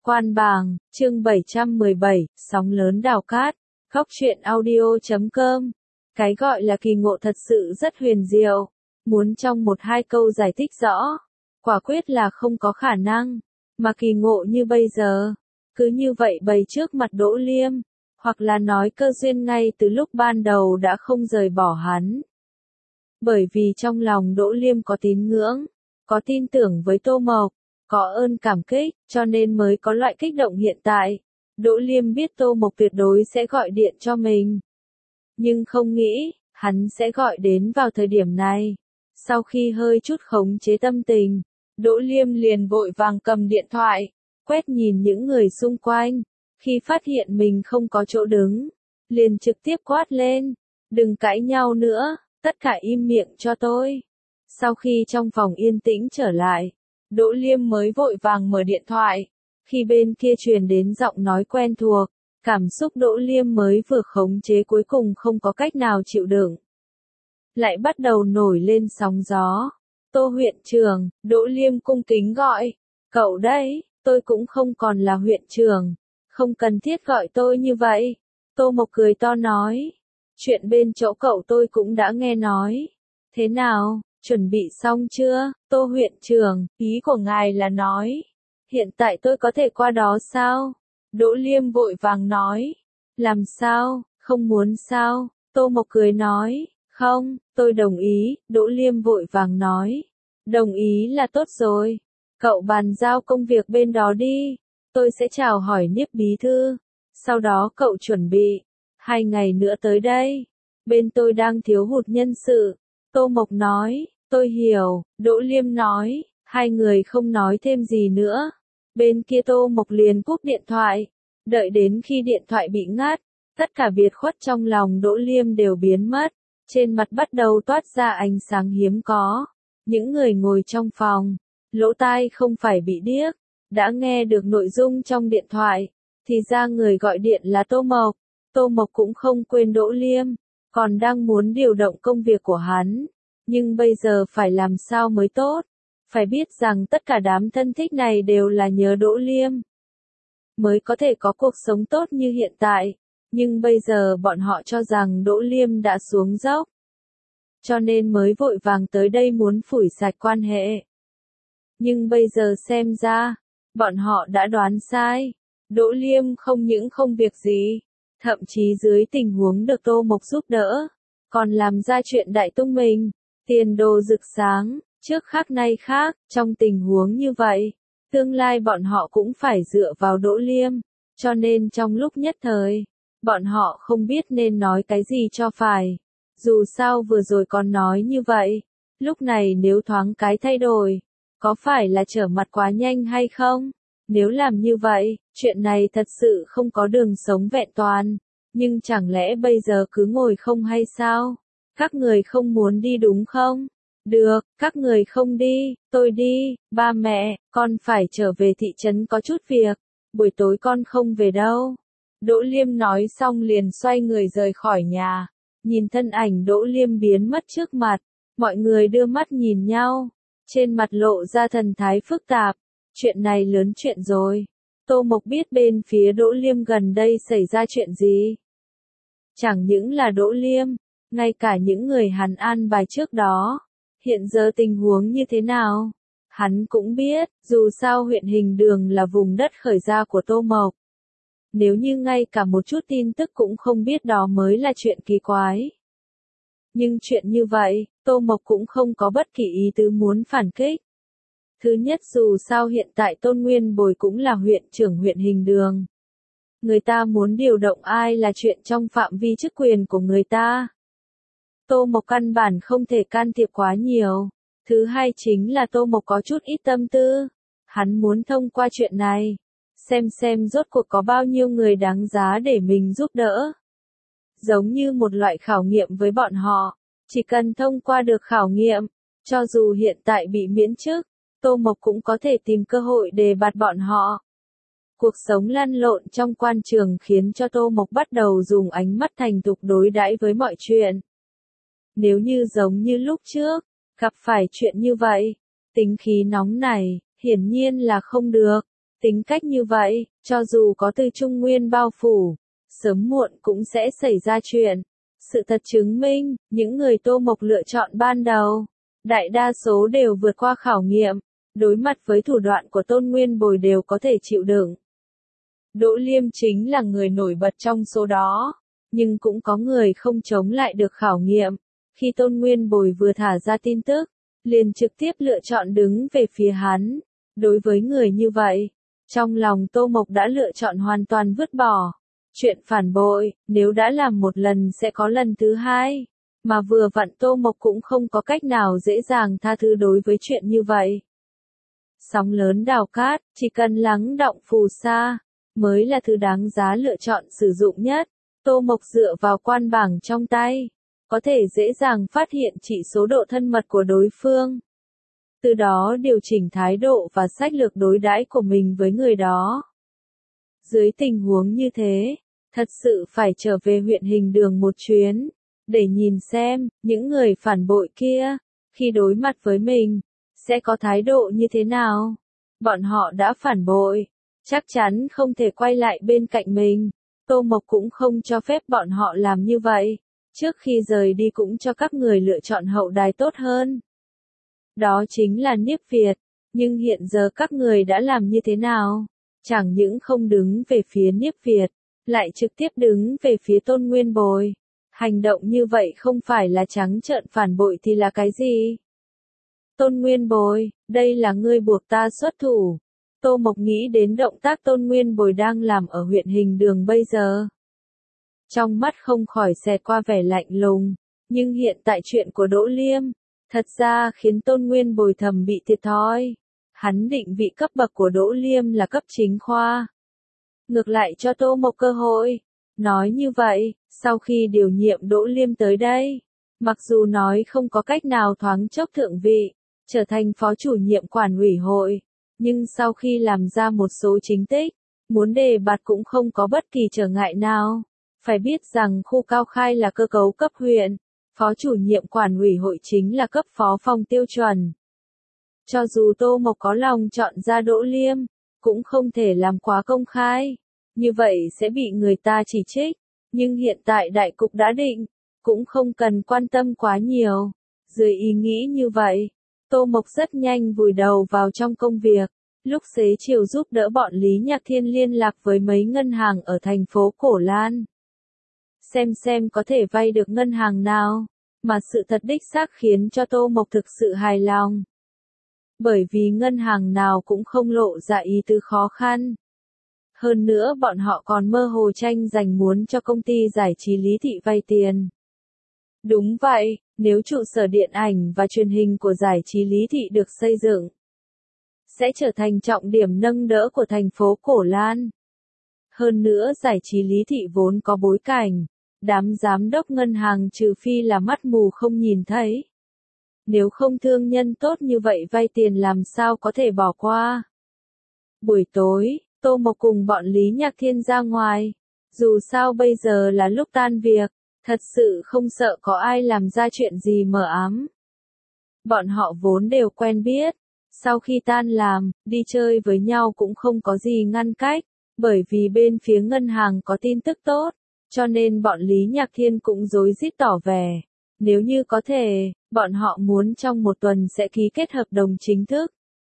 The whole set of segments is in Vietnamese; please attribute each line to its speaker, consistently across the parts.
Speaker 1: Quan Bàng, chương 717, sóng lớn đào cát, góc truyện audio.com. Cái gọi là kỳ ngộ thật sự rất huyền diệu, muốn trong một hai câu giải thích rõ, quả quyết là không có khả năng, mà kỳ ngộ như bây giờ, cứ như vậy bày trước mặt Đỗ Liêm, hoặc là nói cơ duyên ngay từ lúc ban đầu đã không rời bỏ hắn. Bởi vì trong lòng Đỗ Liêm có tín ngưỡng, có tin tưởng với Tô Mộc, có ơn cảm kích, cho nên mới có loại kích động hiện tại. Đỗ Liêm biết Tô Mộc tuyệt đối sẽ gọi điện cho mình. Nhưng không nghĩ, hắn sẽ gọi đến vào thời điểm này. Sau khi hơi chút khống chế tâm tình, Đỗ Liêm liền vội vàng cầm điện thoại, quét nhìn những người xung quanh. Khi phát hiện mình không có chỗ đứng, liền trực tiếp quát lên, đừng cãi nhau nữa, tất cả im miệng cho tôi. Sau khi trong phòng yên tĩnh trở lại, Đỗ Liêm mới vội vàng mở điện thoại. Khi bên kia truyền đến giọng nói quen thuộc, cảm xúc Đỗ Liêm mới vừa khống chế cuối cùng không có cách nào chịu đựng. Lại bắt đầu nổi lên sóng gió. Tô huyện trưởng, Đỗ Liêm cung kính gọi. Cậu đấy, tôi cũng không còn là huyện trưởng. Không cần thiết gọi tôi như vậy. Tô Mộc cười to nói. Chuyện bên chỗ cậu tôi cũng đã nghe nói. Thế nào, chuẩn bị xong chưa, Tô huyện trưởng, ý của ngài là nói. Hiện tại tôi có thể qua đó sao? Đỗ Liêm vội vàng nói. Làm sao, không muốn sao? Tô Mộc cười nói. Không, tôi đồng ý, Đỗ Liêm vội vàng nói. Đồng ý là tốt rồi. Cậu bàn giao công việc bên đó đi. Tôi sẽ chào hỏi Niếp bí thư. Sau đó cậu chuẩn bị. 2 ngày nữa tới đây. Bên tôi đang thiếu hụt nhân sự. Tô Mộc nói. Tôi hiểu, Đỗ Liêm nói. Hai người không nói thêm gì nữa. Bên kia Tô Mộc liền cúp điện thoại. Đợi đến khi điện thoại bị ngắt, tất cả biệt khuất trong lòng Đỗ Liêm đều biến mất. Trên mặt bắt đầu toát ra ánh sáng hiếm có. Những người ngồi trong phòng, lỗ tai không phải bị điếc, đã nghe được nội dung trong điện thoại. Thì ra người gọi điện là Tô Mộc. Tô Mộc cũng không quên Đỗ Liêm, còn đang muốn điều động công việc của hắn. Nhưng bây giờ phải làm sao mới tốt? Phải biết rằng tất cả đám thân thích này đều là nhờ Đỗ Liêm mới có thể có cuộc sống tốt như hiện tại. Nhưng bây giờ bọn họ cho rằng Đỗ Liêm đã xuống dốc, cho nên mới vội vàng tới đây muốn phủi sạch quan hệ. Nhưng bây giờ xem ra, bọn họ đã đoán sai. Đỗ Liêm không những không việc gì, thậm chí dưới tình huống được Tô Mộc giúp đỡ, còn làm ra chuyện đại tung mình, tiền đồ rực sáng, trước khác nay khác. Trong tình huống như vậy, tương lai bọn họ cũng phải dựa vào Đỗ Liêm, cho nên trong lúc nhất thời, bọn họ không biết nên nói cái gì cho phải. Dù sao vừa rồi còn nói như vậy, lúc này nếu thoáng cái thay đổi, có phải là trở mặt quá nhanh hay không? Nếu làm như vậy, chuyện này thật sự không có đường sống vẹn toàn. Nhưng chẳng lẽ bây giờ cứ ngồi không hay sao? Các người không muốn đi đúng không? Được, các người không đi, tôi đi. Ba mẹ, con phải trở về thị trấn có chút việc. Buổi tối con không về đâu. Đỗ Liêm nói xong liền xoay người rời khỏi nhà. Nhìn thân ảnh Đỗ Liêm biến mất trước mặt, mọi người đưa mắt nhìn nhau. Trên mặt lộ ra thần thái phức tạp. Chuyện này lớn chuyện rồi. Tô Mộc biết bên phía Đỗ Liêm gần đây xảy ra chuyện gì. Chẳng những là Đỗ Liêm, ngay cả những người hắn an bài trước đó. Hiện giờ tình huống như thế nào? Hắn cũng biết, dù sao huyện Hình Đường là vùng đất khởi gia của Tô Mộc. Nếu như ngay cả một chút tin tức cũng không biết đó mới là chuyện kỳ quái. Nhưng chuyện như vậy, Tô Mộc cũng không có bất kỳ ý tứ muốn phản kích. Thứ nhất, dù sao hiện tại Tôn Nguyên Bồi cũng là huyện trưởng huyện Hình Đường. Người ta muốn điều động ai là chuyện trong phạm vi chức quyền của người ta. Tô Mộc căn bản không thể can thiệp quá nhiều. Thứ hai chính là Tô Mộc có chút ít tâm tư. Hắn muốn thông qua chuyện này, xem rốt cuộc có bao nhiêu người đáng giá để mình giúp đỡ. Giống như một loại khảo nghiệm với bọn họ. Chỉ cần thông qua được khảo nghiệm, cho dù hiện tại bị miễn chức, Tô Mộc cũng có thể tìm cơ hội đề bạt bọn họ. Cuộc sống lăn lộn trong quan trường khiến cho Tô Mộc bắt đầu dùng ánh mắt thành thục đối đãi với mọi chuyện. Nếu như giống như lúc trước, gặp phải chuyện như vậy, tính khí nóng này, hiển nhiên là không được. Tính cách như vậy, cho dù có Từ Trung Nguyên bao phủ, sớm muộn cũng sẽ xảy ra chuyện. Sự thật chứng minh, những người Tô Mộc lựa chọn ban đầu, đại đa số đều vượt qua khảo nghiệm, đối mặt với thủ đoạn của Tôn Nguyên Bồi đều có thể chịu đựng. Đỗ Liêm chính là người nổi bật trong số đó, nhưng cũng có người không chống lại được khảo nghiệm. Khi Tôn Nguyên Bồi vừa thả ra tin tức, liền trực tiếp lựa chọn đứng về phía hắn. Đối với người như vậy, trong lòng Tô Mộc đã lựa chọn hoàn toàn vứt bỏ. Chuyện phản bội, nếu đã làm một lần sẽ có lần thứ hai. Mà vừa vặn Tô Mộc cũng không có cách nào dễ dàng tha thứ đối với chuyện như vậy. Sóng lớn đào cát, chỉ cần lắng đọng phù sa, mới là thứ đáng giá lựa chọn sử dụng nhất. Tô Mộc dựa vào quan bảng trong tay, có thể dễ dàng phát hiện chỉ số độ thân mật của đối phương. Từ đó điều chỉnh thái độ và sách lược đối đãi của mình với người đó. Dưới tình huống như thế, thật sự phải trở về huyện Hình Đường một chuyến, để nhìn xem, những người phản bội kia, khi đối mặt với mình, sẽ có thái độ như thế nào. Bọn họ đã phản bội, chắc chắn không thể quay lại bên cạnh mình. Tô Mộc cũng không cho phép bọn họ làm như vậy. Trước khi rời đi cũng cho các người lựa chọn hậu đài tốt hơn. Đó chính là Niếp Việt. Nhưng hiện giờ các người đã làm như thế nào? Chẳng những không đứng về phía Niếp Việt, lại trực tiếp đứng về phía Tôn Nguyên Bồi. Hành động như vậy không phải là trắng trợn phản bội thì là cái gì? Tôn Nguyên Bồi, đây là ngươi buộc ta xuất thủ. Tô Mộc nghĩ đến động tác Tôn Nguyên Bồi đang làm ở huyện Hình Đường bây giờ. Trong mắt không khỏi xẹt qua vẻ lạnh lùng, nhưng hiện tại chuyện của Đỗ Liêm, thật ra khiến Tôn Nguyên Bồi thầm bị thiệt thòi. Hắn định vị cấp bậc của Đỗ Liêm là cấp chính khoa. Ngược lại cho Tô Mộc cơ hội. Nói như vậy, sau khi điều nhiệm Đỗ Liêm tới đây, mặc dù nói không có cách nào thoáng chốc thượng vị, trở thành phó chủ nhiệm quản ủy hội, nhưng sau khi làm ra một số chính tích, muốn đề bạt cũng không có bất kỳ trở ngại nào. Phải biết rằng khu Cao Khai là cơ cấu cấp huyện, phó chủ nhiệm quản ủy hội chính là cấp phó phòng tiêu chuẩn. Cho dù Tô Mộc có lòng chọn ra Đỗ Liêm, cũng không thể làm quá công khai, như vậy sẽ bị người ta chỉ trích. Nhưng hiện tại đại cục đã định, cũng không cần quan tâm quá nhiều. Dưới ý nghĩ như vậy, Tô Mộc rất nhanh vùi đầu vào trong công việc. Lúc xế chiều giúp đỡ bọn Lý Nhạc Thiên liên lạc với mấy ngân hàng ở thành phố Cổ Lan. Xem có thể vay được ngân hàng nào, mà sự thật đích xác khiến cho Tô Mộc thực sự hài lòng. Bởi vì ngân hàng nào cũng không lộ ra ý tứ khó khăn. Hơn nữa bọn họ còn mơ hồ tranh giành muốn cho công ty giải trí Lý Thị vay tiền. Đúng vậy, nếu trụ sở điện ảnh và truyền hình của giải trí Lý Thị được xây dựng, sẽ trở thành trọng điểm nâng đỡ của thành phố Cổ Lan. Hơn nữa giải trí Lý Thị vốn có bối cảnh, đám giám đốc ngân hàng trừ phi là mắt mù không nhìn thấy. Nếu không thương nhân tốt như vậy vay tiền làm sao có thể bỏ qua. Buổi tối, Tô Mộc cùng bọn Lý Nhạc Thiên ra ngoài. Dù sao bây giờ là lúc tan việc, thật sự không sợ có ai làm ra chuyện gì mờ ám. Bọn họ vốn đều quen biết. Sau khi tan làm, đi chơi với nhau cũng không có gì ngăn cách. Bởi vì bên phía ngân hàng có tin tức tốt, cho nên bọn Lý Nhạc Thiên cũng rối rít tỏ vẻ. Nếu như có thể, bọn họ muốn trong một tuần sẽ ký kết hợp đồng chính thức.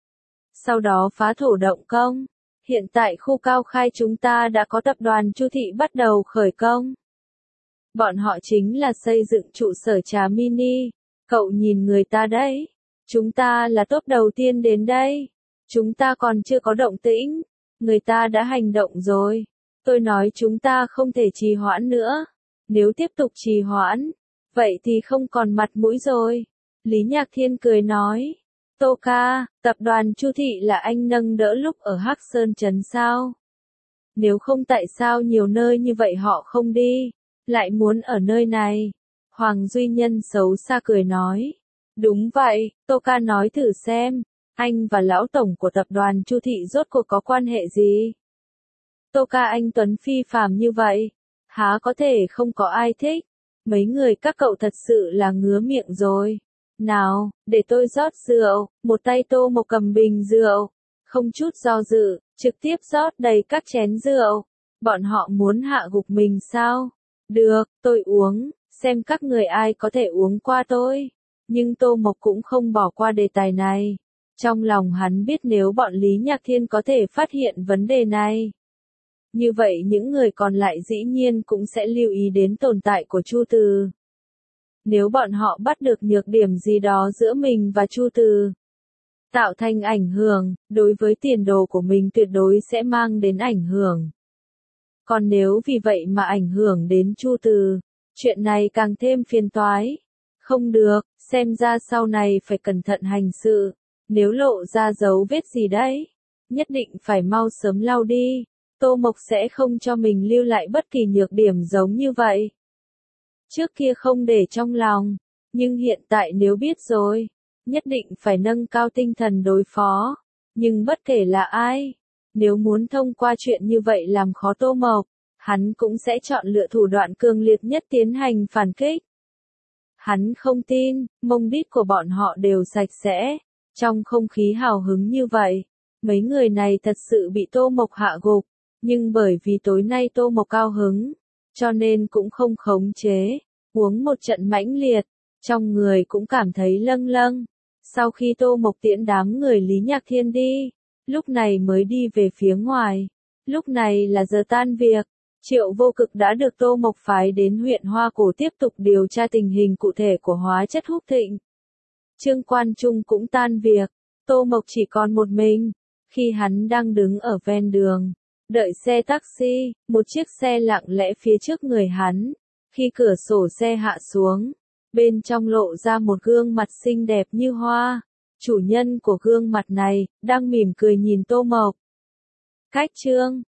Speaker 1: Sau đó phá thổ động công. Hiện tại khu Cao Khai chúng ta đã có tập đoàn Chu Thị bắt đầu khởi công. Bọn họ chính là xây dựng trụ sở trà mini. Cậu nhìn người ta đấy. Chúng ta là top đầu tiên đến đây. Chúng ta còn chưa có động tĩnh. Người ta đã hành động rồi. Tôi nói chúng ta không thể trì hoãn nữa. Nếu tiếp tục trì hoãn, vậy thì không còn mặt mũi rồi. Lý Nhạc Thiên cười nói. Tô ca, tập đoàn Chu Thị là anh nâng đỡ lúc ở Hắc Sơn Trấn sao? Nếu không tại sao nhiều nơi như vậy họ không đi, lại muốn ở nơi này? Hoàng Duy Nhân xấu xa cười nói. Đúng vậy, Tô ca nói thử xem, anh và lão tổng của tập đoàn Chu Thị rốt cuộc có quan hệ gì? Tô ca anh Tuấn phi phàm như vậy, há có thể không có ai thích? Mấy người các cậu thật sự là ngứa miệng rồi. Nào, để tôi rót rượu. Một tay Tô Mộc cầm bình rượu, không chút do dự, trực tiếp rót đầy các chén rượu. Bọn họ muốn hạ gục mình sao? Được, tôi uống, xem các người ai có thể uống qua tôi. Nhưng Tô Mộc cũng không bỏ qua đề tài này. Trong lòng hắn biết nếu bọn Lý Nhạc Thiên có thể phát hiện vấn đề này, như vậy những người còn lại dĩ nhiên cũng sẽ lưu ý đến tồn tại của Chu Từ. Nếu bọn họ bắt được nhược điểm gì đó giữa mình và Chu Từ, tạo thành ảnh hưởng, đối với tiền đồ của mình tuyệt đối sẽ mang đến ảnh hưởng. Còn nếu vì vậy mà ảnh hưởng đến Chu Từ, chuyện này càng thêm phiền toái. Không được, xem ra sau này phải cẩn thận hành sự, nếu lộ ra dấu vết gì đấy, nhất định phải mau sớm lau đi. Tô Mộc sẽ không cho mình lưu lại bất kỳ nhược điểm giống như vậy. Trước kia không để trong lòng, nhưng hiện tại nếu biết rồi, nhất định phải nâng cao tinh thần đối phó. Nhưng bất kể là ai, nếu muốn thông qua chuyện như vậy làm khó Tô Mộc, hắn cũng sẽ chọn lựa thủ đoạn cường liệt nhất tiến hành phản kích. Hắn không tin, mông đít của bọn họ đều sạch sẽ. Trong không khí hào hứng như vậy, mấy người này thật sự bị Tô Mộc hạ gục. Nhưng bởi vì tối nay Tô Mộc cao hứng, cho nên cũng không khống chế, uống một trận mãnh liệt, trong người cũng cảm thấy lâng lâng. Sau khi Tô Mộc tiễn đám người Lý Nhạc Thiên đi, lúc này mới đi về phía ngoài. Lúc này là giờ tan việc, Triệu Vô Cực đã được Tô Mộc phái đến huyện Hoa Cổ tiếp tục điều tra tình hình cụ thể của hóa chất húc thịnh. Trương Quan Trung cũng tan việc, Tô Mộc chỉ còn một mình. Khi hắn đang đứng ở ven đường, đợi xe taxi, một chiếc xe lặng lẽ phía trước người hắn. Khi cửa sổ xe hạ xuống, bên trong lộ ra một gương mặt xinh đẹp như hoa. Chủ nhân của gương mặt này, đang mỉm cười nhìn Tô Mộc. Cách Trương,